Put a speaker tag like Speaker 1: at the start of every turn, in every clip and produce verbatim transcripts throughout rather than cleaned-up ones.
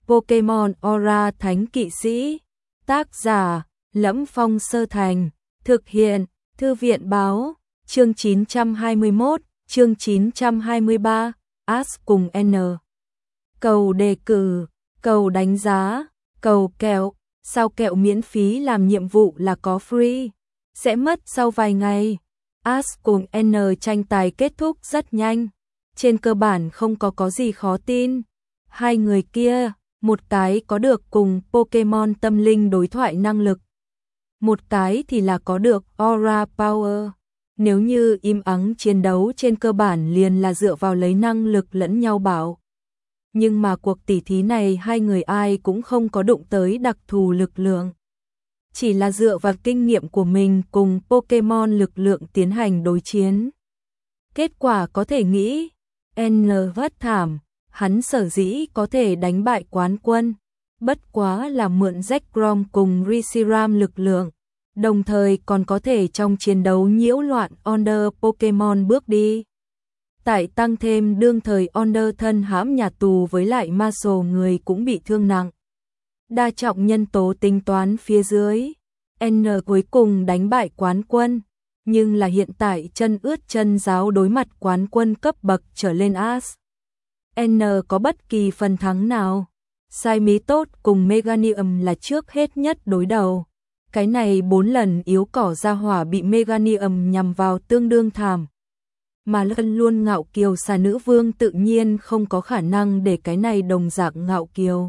Speaker 1: Pokemon Aura Thánh Kỵ Sĩ. Tác giả: Lẫm Phong Sơ Thành. Thực hiện: Thư viện báo. Chương chín trăm hai mươi mốt, chương chín trăm hai mươi ba, Ash cùng N. Cầu đề cử, cầu đánh giá, cầu kẹo. Sao kẹo miễn phí làm nhiệm vụ là có free? Sẽ mất sau vài ngày. Ash cùng N tranh tài kết thúc rất nhanh. Trên cơ bản không có có gì khó tin. Hai người kia, một cái có được cùng Pokemon tâm linh đối thoại năng lực. Một cái thì là có được Aura Power. Nếu như im ắng chiến đấu trên cơ bản liền là dựa vào lấy năng lực lẫn nhau bảo. Nhưng mà cuộc tỉ thí này hai người ai cũng không có đụng tới đặc thù lực lượng. Chỉ là dựa vào kinh nghiệm của mình cùng Pokemon lực lượng tiến hành đối chiến. Kết quả có thể nghĩ, N vất thảm, hắn sở dĩ có thể đánh bại quán quân. Bất quá là mượn Zekrom cùng Reshiram lực lượng, đồng thời còn có thể trong chiến đấu nhiễu loạn Onder Pokemon bước đi. Tại tăng thêm đương thời Onder thân hãm nhà tù với lại Marshall người cũng bị thương nặng. Đa trọng nhân tố tính toán phía dưới, N cuối cùng đánh bại quán quân, nhưng là hiện tại chân ướt chân ráo đối mặt quán quân cấp bậc trở lên Ash. N có bất kỳ phần thắng nào. Sai mí tốt cùng Meganium là trước hết nhất đối đầu. Cái này bốn lần yếu cỏ ra hỏa bị Meganium nhằm vào tương đương thảm. Mà luôn luôn ngạo kiều xà nữ vương tự nhiên không có khả năng để cái này đồng dạng ngạo kiều.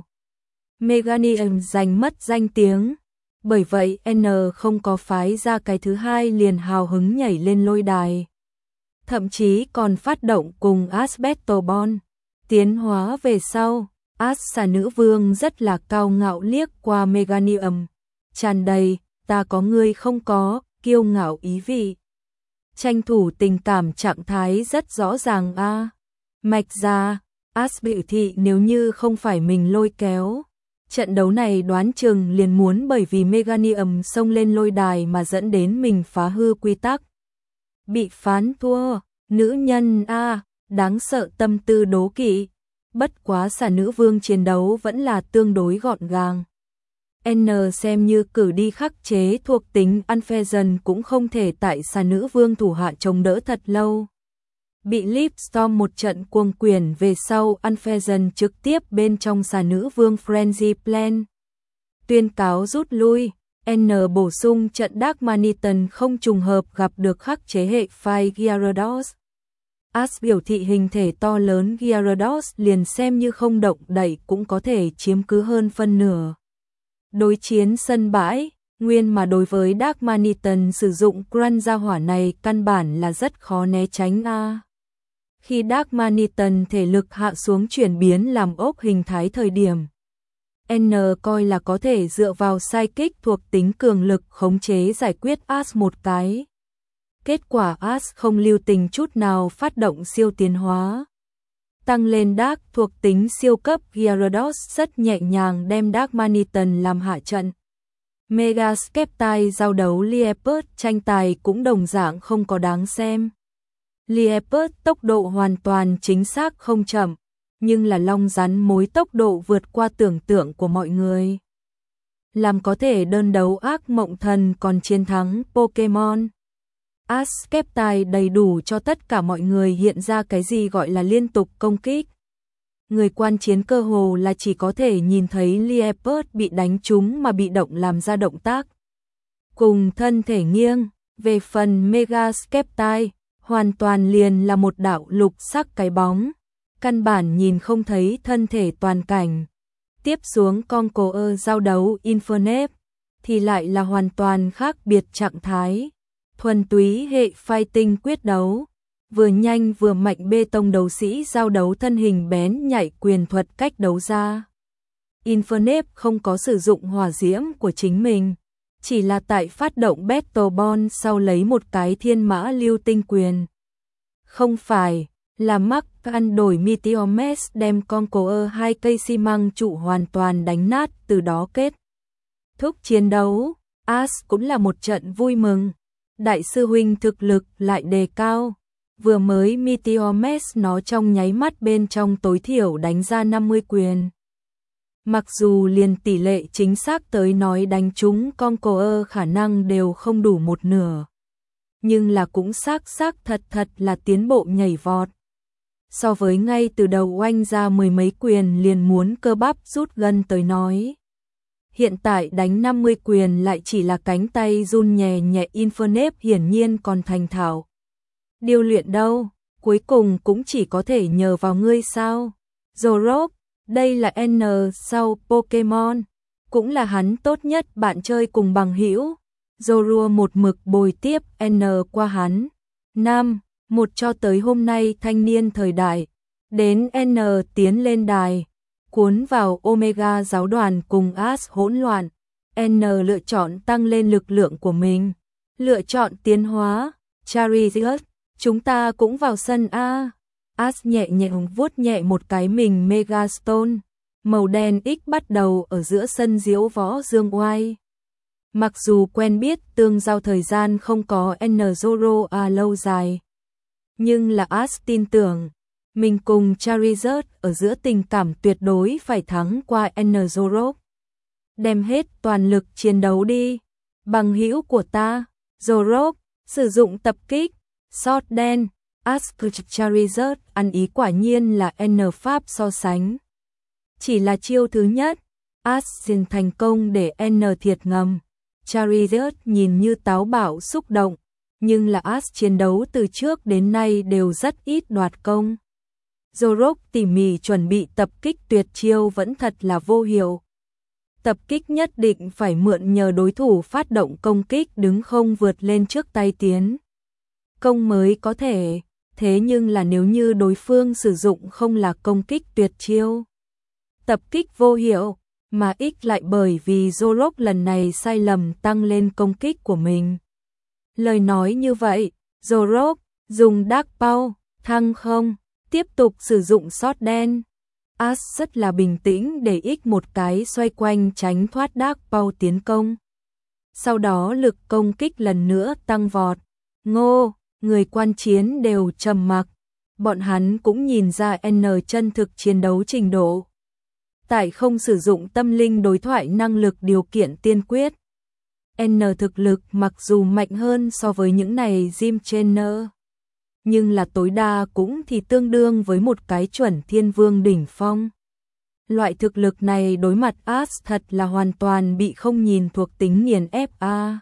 Speaker 1: Meganium giành mất danh tiếng. Bởi vậy N không có phái ra cái thứ hai liền hào hứng nhảy lên lôi đài. Thậm chí còn phát động cùng Ash Battle Bond. Tiến hóa về sau, Ash xà nữ vương rất là cao ngạo liếc qua Meganium. Tràn đầy, ta có ngươi không có, kiêu ngạo ý vị. Tranh thủ tình cảm trạng thái rất rõ ràng a. À. Mạch ra, Ash biểu thị nếu như không phải mình lôi kéo. Trận đấu này đoán chừng liền muốn bởi vì Meganium xông lên lôi đài mà dẫn đến mình phá hư quy tắc. Bị phán thua, nữ nhân a, à, đáng sợ tâm tư đố kỵ. Bất quá xà nữ vương chiến đấu vẫn là tương đối gọn gàng. N xem như cử đi khắc chế thuộc tính Unfezon cũng không thể tại xà nữ vương thủ hạ chống đỡ thật lâu. Bị Lipstorm một trận cuồng quyền về sau, Unfezon trực tiếp bên trong xà nữ vương Frenzy Plan. Tuyên cáo rút lui, N bổ sung trận Dark Maniton không trùng hợp gặp được khắc chế hệ phai Gyarados. Ash biểu thị hình thể to lớn Gyarados liền xem như không động đậy cũng có thể chiếm cứ hơn phân nửa. Đối chiến sân bãi, nguyên mà đối với Dark Maniton sử dụng Grunt gia hỏa này căn bản là rất khó né tránh a. À. Khi Dark Maniton thể lực hạ xuống chuyển biến làm ốc hình thái thời điểm, N coi là có thể dựa vào Psychic thuộc tính cường lực khống chế giải quyết Ash một cái. Kết quả Ash không lưu tình chút nào phát động siêu tiến hóa. Tăng lên Dark thuộc tính siêu cấp Gyarados rất nhẹ nhàng đem Dark Maniton làm hạ trận. Mega Skeptile giao đấu Liepard tranh tài cũng đồng dạng không có đáng xem. Liepard tốc độ hoàn toàn chính xác không chậm, nhưng là long rắn mối tốc độ vượt qua tưởng tượng của mọi người. Làm có thể đơn đấu ác mộng thần còn chiến thắng Pokemon. Ash Skeptile đầy đủ cho tất cả mọi người hiện ra cái gì gọi là liên tục công kích. Người quan chiến cơ hồ là chỉ có thể nhìn thấy Liepard bị đánh trúng mà bị động làm ra động tác. Cùng thân thể nghiêng, về phần Mega Skeptile, hoàn toàn liền là một đạo lục sắc cái bóng. Căn bản nhìn không thấy thân thể toàn cảnh. Tiếp xuống Conqueror giao đấu Infernape, thì lại là hoàn toàn khác biệt trạng thái. Thuần túy hệ fighting quyết đấu, vừa nhanh vừa mạnh bê tông đấu sĩ giao đấu thân hình bén nhạy quyền thuật cách đấu ra. Infernape không có sử dụng hỏa diễm của chính mình, chỉ là tại phát động Battle Bond sau lấy một cái thiên mã lưu tinh quyền. Không phải là Mark ăn đổi Meteor Mesh đem Conqueror hai cây xi măng trụ hoàn toàn đánh nát, từ đó kết thúc chiến đấu. Ash cũng là một trận vui mừng. Đại sư huynh thực lực lại đề cao. Vừa mới Meteor Mesh nó trong nháy mắt bên trong tối thiểu đánh ra năm mươi quyền. Mặc dù liền tỷ lệ chính xác tới nói đánh trúng Conqueror khả năng đều không đủ một nửa. Nhưng là cũng xác xác thật thật là tiến bộ nhảy vọt. So với ngay từ đầu oanh ra mười mấy quyền liền muốn cơ bắp rút gân tới nói. Hiện tại đánh năm mươi quyền lại chỉ là cánh tay run nhẹ nhẹ, Infernape hiển nhiên còn thành thạo. Điều luyện đâu, cuối cùng cũng chỉ có thể nhờ vào ngươi sao. Zorok, đây là N sau Pokemon, cũng là hắn tốt nhất bạn chơi cùng bằng hữu. Zorua một mực bồi tiếp N qua hắn. Năm, một cho tới hôm nay thanh niên thời đại, đến N tiến lên đài, cuốn vào Omega giáo đoàn cùng Ash hỗn loạn. N lựa chọn tăng lên lực lượng của mình, lựa chọn tiến hóa. Charizard, chúng ta cũng vào sân A. Ash nhẹ nhàng vuốt nhẹ một cái mình Megastone, màu đen X bắt đầu ở giữa sân diễu võ dương oai. Mặc dù quen biết tương giao thời gian không có N Zoro à lâu dài, nhưng là Ash tin tưởng mình cùng Charizard ở giữa tình cảm tuyệt đối phải thắng qua N Zoro. Đem hết toàn lực chiến đấu đi, bằng hữu của ta. Zoro sử dụng tập kích, Sword đen. Ash Charizard ăn ý quả nhiên là N pháp so sánh. Chỉ là chiêu thứ nhất, Ash dừng thành công để N thiệt ngầm. Charizard nhìn như táo bạo xúc động, nhưng là Ash chiến đấu từ trước đến nay đều rất ít đoạt công. Zorok tỉ mỉ chuẩn bị tập kích tuyệt chiêu vẫn thật là vô hiệu. Tập kích nhất định phải mượn nhờ đối thủ phát động công kích đứng không vượt lên trước tay tiến công mới có thể, thế nhưng là nếu như đối phương sử dụng không là công kích tuyệt chiêu, tập kích vô hiệu, mà X lại bởi vì Zorok lần này sai lầm tăng lên công kích của mình. Lời nói như vậy, Zorok dùng Dark Paw, thăng không, tiếp tục sử dụng Sword đen. Ash rất là bình tĩnh để X một cái xoay quanh tránh thoát Dark Paw tiến công. Sau đó lực công kích lần nữa tăng vọt. Ngô, người quan chiến đều trầm mặc. Bọn hắn cũng nhìn ra N chân thực chiến đấu trình độ. Tại không sử dụng tâm linh đối thoại năng lực điều kiện tiên quyết. N thực lực mặc dù mạnh hơn so với những này gym trainer, nhưng là tối đa cũng thì tương đương với một cái chuẩn thiên vương đỉnh phong. Loại thực lực này đối mặt Ash thật là hoàn toàn bị không nhìn thuộc tính nghiền ép a.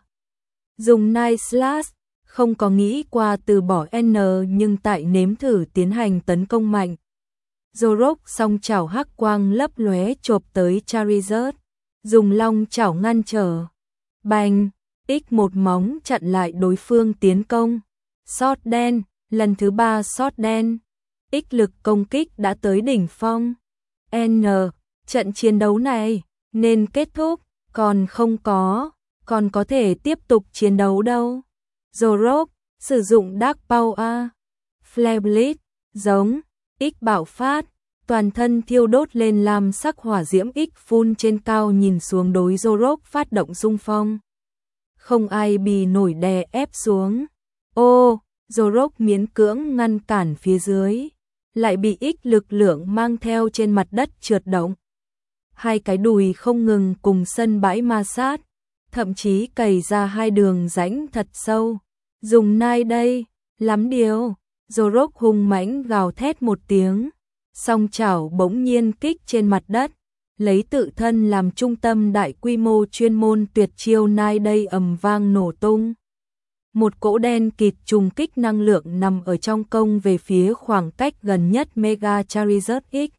Speaker 1: Dùng Night Slash, không có nghĩ qua từ bỏ N nhưng tại nếm thử tiến hành tấn công mạnh. Zorok song chảo hắc quang lấp lóe chộp tới Charizard, dùng long chảo ngăn trở. Bành, X một móng chặn lại đối phương tiến công. Sword đen, lần thứ ba Sword đen. X lực công kích đã tới đỉnh phong. N, trận chiến đấu này nên kết thúc, còn không có, còn có thể tiếp tục chiến đấu đâu. Zorok sử dụng Dark Paw A. Flare Blitz, giống, X bạo phát, toàn thân thiêu đốt lên lam sắc hỏa diễm X phun trên cao nhìn xuống đối Zorok phát động xung phong. Không ai bì nổi đè ép xuống. Ô, Zorok miễn cưỡng ngăn cản phía dưới, lại bị X lực lượng mang theo trên mặt đất trượt động. Hai cái đùi không ngừng cùng sân bãi ma sát, thậm chí cày ra hai đường rãnh thật sâu. Dùng nai đây, lắm điều. Zorok hung mãnh gào thét một tiếng, song chảo bỗng nhiên kích trên mặt đất, lấy tự thân làm trung tâm đại quy mô chuyên môn tuyệt chiêu nai đây ầm vang nổ tung. Một cỗ đen kịt trùng kích năng lượng nằm ở trong công về phía khoảng cách gần nhất Mega Charizard X.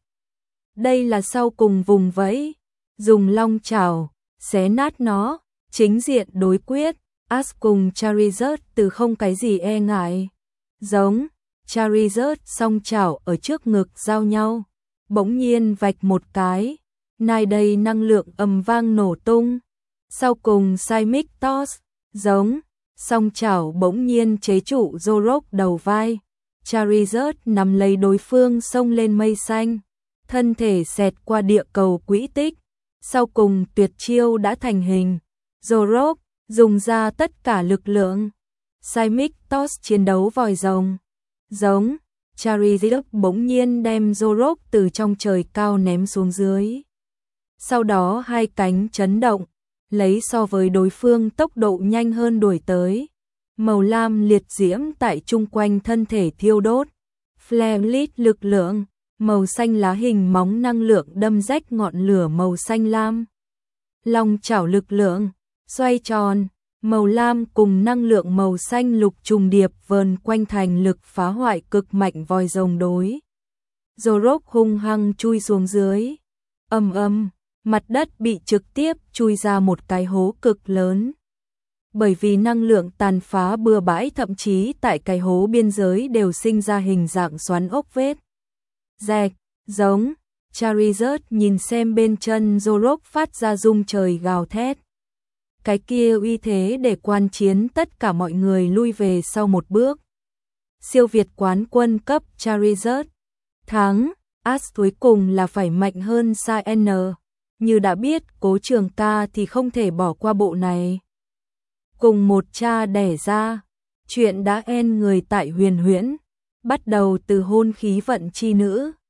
Speaker 1: Đây là sau cùng vùng vẫy, dùng long chảo xé nát nó, chính diện đối quyết. Ash cùng Charizard từ không cái gì e ngại. Giống, Charizard song chảo ở trước ngực giao nhau, bỗng nhiên vạch một cái, nai đầy năng lượng ầm vang nổ tung. Sau cùng Seismic Toss, giống, song chảo bỗng nhiên chế trụ Zorok đầu vai. Charizard nắm lấy đối phương xông lên mây xanh, thân thể xẹt qua địa cầu quỹ tích. Sau cùng tuyệt chiêu đã thành hình. Zorok dùng ra tất cả lực lượng. Seismic Toss chiến đấu vòi rồng. Giống, Charizard bỗng nhiên đem Zorok từ trong trời cao ném xuống dưới. Sau đó hai cánh chấn động, lấy so với đối phương tốc độ nhanh hơn đuổi tới. Màu lam liệt diễm tại chung quanh thân thể thiêu đốt. Flameless lực lượng, màu xanh lá hình móng năng lượng đâm rách ngọn lửa màu xanh lam. Long chảo lực lượng, xoay tròn, màu lam cùng năng lượng màu xanh lục trùng điệp vờn quanh thành lực phá hoại cực mạnh vòi rồng đối. Zorok hung hăng chui xuống dưới. Ầm ầm, mặt đất bị trực tiếp chui ra một cái hố cực lớn. Bởi vì năng lượng tàn phá bừa bãi, thậm chí tại cái hố biên giới đều sinh ra hình dạng xoắn ốc vết. Rạch, giống, Charizard nhìn xem bên chân Zorok phát ra rung trời gào thét. Cái kia uy thế để quan chiến tất cả mọi người lui về sau một bước. Siêu việt quán quân cấp Charizard. Thắng, As cuối cùng là phải mạnh hơn Sai N. Như đã biết, Cố Trường Ca thì không thể bỏ qua bộ này. Cùng một cha đẻ ra, chuyện đã end người tại Huyền Huyễn, bắt đầu từ hôn khí vận chi nữ.